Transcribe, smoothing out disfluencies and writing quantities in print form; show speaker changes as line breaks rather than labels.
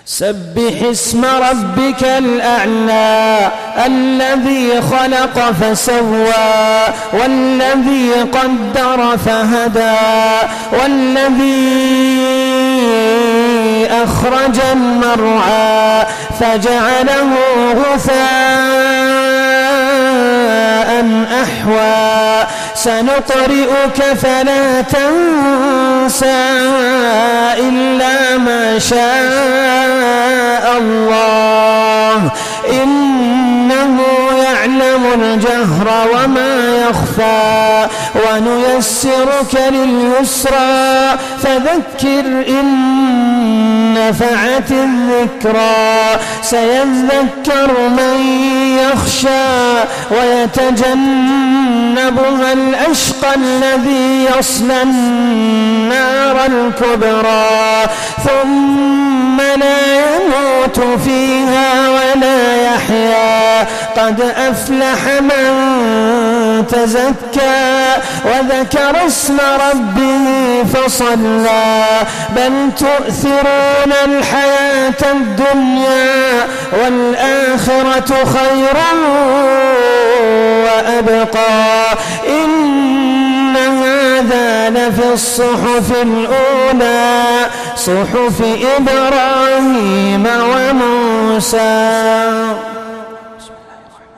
سبح اسم ربك الأعلى الذي خلق فسوى والذي قدر فهدى والذي أخرج المرعى فجعله غثاء أحوى سنقرئك فلا تنسى إلا ما شاء الله إنه يعلم الجهر وما يخفى ونيسرك لليسرى فذكر إن نفعت الذكرى سيذكر من يخشى ويتجنبها الأشقى الذي يصلى النار الكبرى ثم لا يموت فيها ولا يحيا قد أفلح من تزكى وذكر اسم ربه فصلى بل تؤثرون الحياة الدنيا والآخرة خير وأبقى إن هذا لفي الصحف الأولى صحف إبراهيم وموسى.